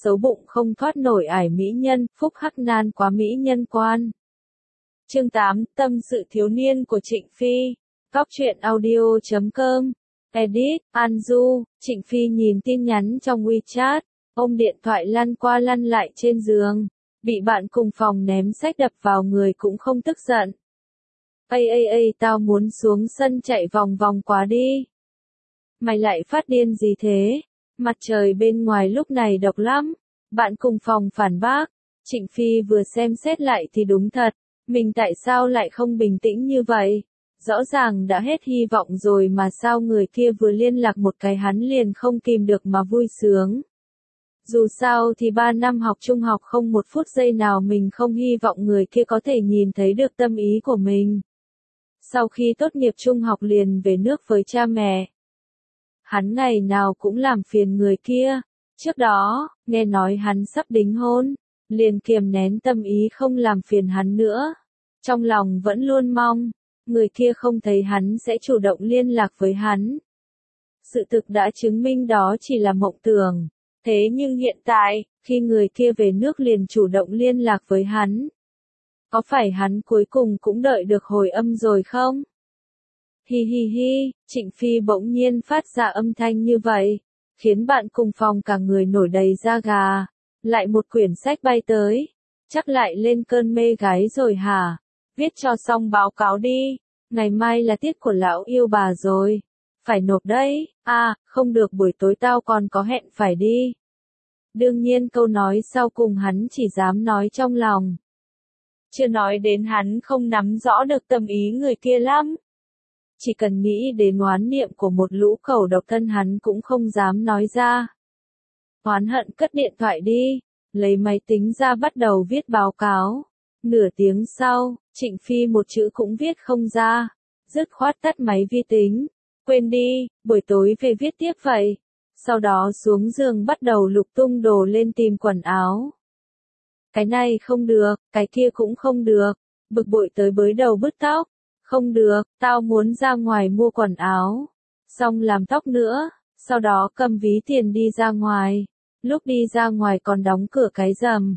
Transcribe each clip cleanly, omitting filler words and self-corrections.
xấu bụng không thoát nổi ải mỹ nhân, phúc hắc nan quá mỹ nhân quan. Chương 8, tâm sự thiếu niên của Trịnh Phi. Góc truyện audio.com. Edit, An Du. Trịnh Phi nhìn tin nhắn trong WeChat, ôm điện thoại lăn qua lăn lại trên giường. Bị bạn cùng phòng ném sách đập vào người cũng không tức giận. Tao muốn xuống sân chạy vòng vòng quá đi. Mày lại phát điên gì thế? Mặt trời bên ngoài lúc này độc lắm. Bạn cùng phòng phản bác. Trịnh Phi vừa xem xét lại thì đúng thật. Mình tại sao lại không bình tĩnh như vậy? Rõ ràng đã hết hy vọng rồi mà sao người kia vừa liên lạc một cái hắn liền không kìm được mà vui sướng. Dù sao thì 3 năm học trung học không một phút giây nào mình không hy vọng người kia có thể nhìn thấy được tâm ý của mình. Sau khi tốt nghiệp trung học liền về nước với cha mẹ. Hắn ngày nào cũng làm phiền người kia. Trước đó, nghe nói hắn sắp đính hôn, liền kiềm nén tâm ý không làm phiền hắn nữa. Trong lòng vẫn luôn mong, người kia không thấy hắn sẽ chủ động liên lạc với hắn. Sự thực đã chứng minh đó chỉ là mộng tưởng. Thế nhưng hiện tại, khi người kia về nước liền chủ động liên lạc với hắn. Có phải hắn cuối cùng cũng đợi được hồi âm rồi không? Hi hi hi, Trịnh Phi bỗng nhiên phát ra âm thanh như vậy, khiến bạn cùng phòng cả người nổi đầy da gà. Lại một quyển sách bay tới, chắc lại lên cơn mê gái rồi hả? Viết cho xong báo cáo đi, ngày mai là tiết của lão yêu bà rồi. Phải nộp đấy, không được buổi tối tao còn có hẹn phải đi. Đương nhiên câu nói sau cùng hắn chỉ dám nói trong lòng. Chưa nói đến hắn không nắm rõ được tâm ý người kia lắm. Chỉ cần nghĩ đến oán niệm của một lũ cẩu độc thân hắn cũng không dám nói ra. Oán hận cất điện thoại đi, lấy máy tính ra bắt đầu viết báo cáo. Nửa tiếng sau, Trịnh Phi một chữ cũng viết không ra, dứt khoát tắt máy vi tính. Quên đi, buổi tối về viết tiếp vậy. Sau đó xuống giường bắt đầu lục tung đồ lên tìm quần áo. Cái này không được, cái kia cũng không được. Bực bội tới bới đầu bứt tóc. Không được, tao muốn ra ngoài mua quần áo. Xong làm tóc nữa, sau đó cầm ví tiền đi ra ngoài. Lúc đi ra ngoài còn đóng cửa cái rầm.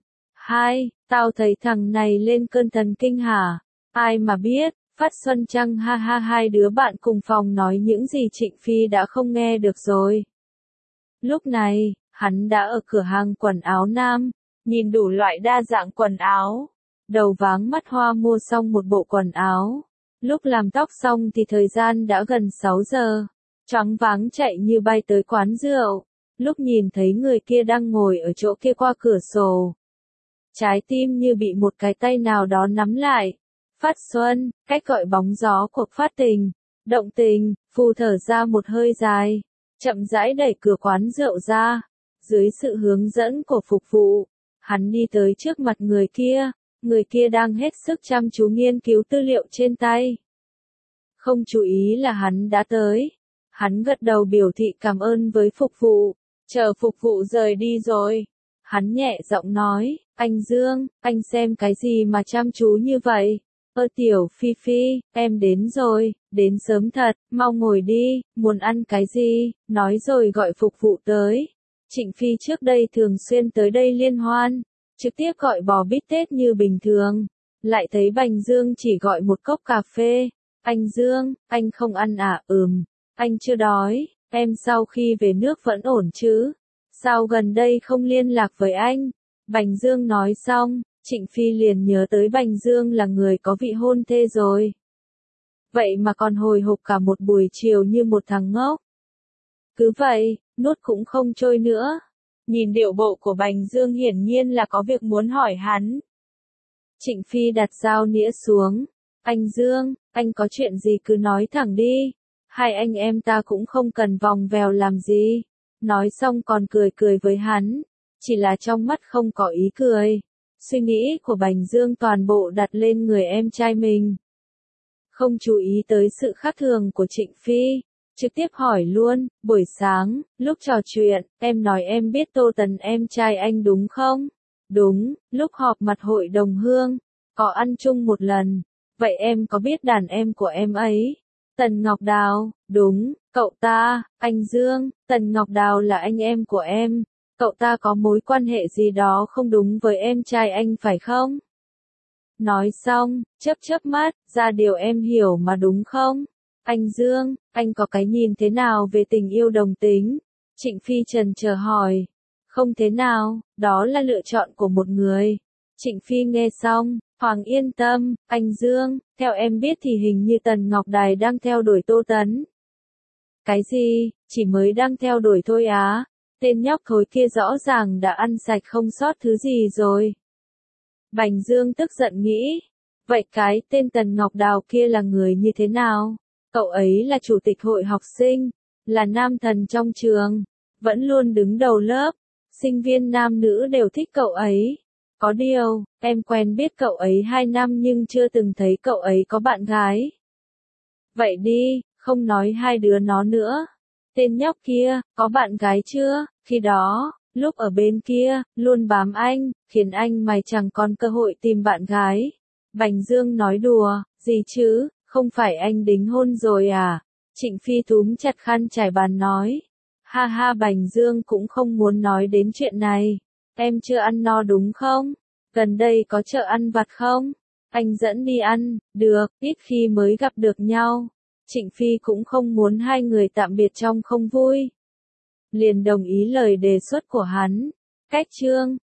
Tao thấy thằng này lên cơn thần kinh hả? Ai mà biết, phát xuân chăng ha ha. Hai đứa bạn cùng phòng nói những gì Trịnh Phi đã không nghe được rồi. Lúc này, hắn đã ở cửa hàng quần áo nam, nhìn đủ loại đa dạng quần áo. Đầu váng mắt hoa mua xong một bộ quần áo. Lúc làm tóc xong thì thời gian đã gần 6 giờ. Choáng váng chạy như bay tới quán rượu. Lúc nhìn thấy người kia đang ngồi ở chỗ kia qua cửa sổ. Trái tim như bị một cái tay nào đó nắm lại. Phát xuân, cách gọi bóng gió cuộc phát tình. Động tình, phù thở ra một hơi dài. Chậm rãi đẩy cửa quán rượu ra. Dưới sự hướng dẫn của phục vụ, hắn đi tới trước mặt người kia. Người kia đang hết sức chăm chú nghiên cứu tư liệu trên tay. Không chú ý là hắn đã tới. Hắn gật đầu biểu thị cảm ơn với phục vụ. Chờ phục vụ rời đi rồi. Hắn nhẹ giọng nói, anh Dương, anh xem cái gì mà chăm chú như vậy? Tiểu Phi Phi, em đến rồi, đến sớm thật, mau ngồi đi, muốn ăn cái gì, nói rồi gọi phục vụ tới. Trịnh Phi trước đây thường xuyên tới đây liên hoan, trực tiếp gọi bò bít tết như bình thường. Lại thấy Bành Dương chỉ gọi một cốc cà phê. Anh Dương, anh không ăn à? Anh chưa đói, em sau khi về nước vẫn ổn chứ? Sao gần đây không liên lạc với anh? Bành Dương nói xong, Trịnh Phi liền nhớ tới Bành Dương là người có vị hôn thê rồi. Vậy mà còn hồi hộp cả một buổi chiều như một thằng ngốc. Cứ vậy, nuốt cũng không trôi nữa. Nhìn điệu bộ của Bành Dương hiển nhiên là có việc muốn hỏi hắn. Trịnh Phi đặt dao nĩa xuống. Anh Dương, anh có chuyện gì cứ nói thẳng đi. Hai anh em ta cũng không cần vòng vèo làm gì. Nói xong còn cười cười với hắn. Chỉ là trong mắt không có ý cười. Suy nghĩ của Bành Dương toàn bộ đặt lên người em trai mình. Không chú ý tới sự khác thường của Trịnh Phi. Trực tiếp hỏi luôn, buổi sáng, lúc trò chuyện, em nói em biết Tô Tần em trai anh đúng không? Đúng, lúc họp mặt hội đồng hương, có ăn chung một lần. Vậy em có biết đàn em của em ấy? Tần Ngọc Đào, đúng, cậu ta, anh Dương, Tần Ngọc Đào là anh em của em. Cậu ta có mối quan hệ gì đó không đúng với em trai anh phải không? Nói xong, chớp chớp mắt, ra điều em hiểu mà đúng không? Anh Dương, anh có cái nhìn thế nào về tình yêu đồng tính? Trịnh Phi chần chờ hỏi. Không thế nào, đó là lựa chọn của một người. Trịnh Phi nghe xong, Hoàng yên tâm, anh Dương, theo em biết thì hình như Tần Ngọc Đài đang theo đuổi Tô Tấn. Cái gì, chỉ mới đang theo đuổi thôi á? Tên nhóc thối kia rõ ràng đã ăn sạch không sót thứ gì rồi. Bành Dương tức giận nghĩ, vậy cái tên Tần Ngọc Đào kia là người như thế nào? Cậu ấy là chủ tịch hội học sinh, là nam thần trong trường, vẫn luôn đứng đầu lớp, sinh viên nam nữ đều thích cậu ấy. Có điều, em quen biết cậu ấy 2 năm nhưng chưa từng thấy cậu ấy có bạn gái. Vậy đi, không nói hai đứa nó nữa. Tên nhóc kia, có bạn gái chưa? Khi đó, lúc ở bên kia, luôn bám anh, khiến anh mày chẳng còn cơ hội tìm bạn gái. Bành Dương nói đùa, gì chứ, không phải anh đính hôn rồi à? Trịnh Phi túm chặt khăn trải bàn nói. Ha ha, Bành Dương cũng không muốn nói đến chuyện này. Em chưa ăn no đúng không? Gần đây có chợ ăn vặt không? Anh dẫn đi ăn, được, ít khi mới gặp được nhau. Trịnh Phi cũng không muốn hai người tạm biệt trong không vui. Liền đồng ý lời đề xuất của hắn. Cách chương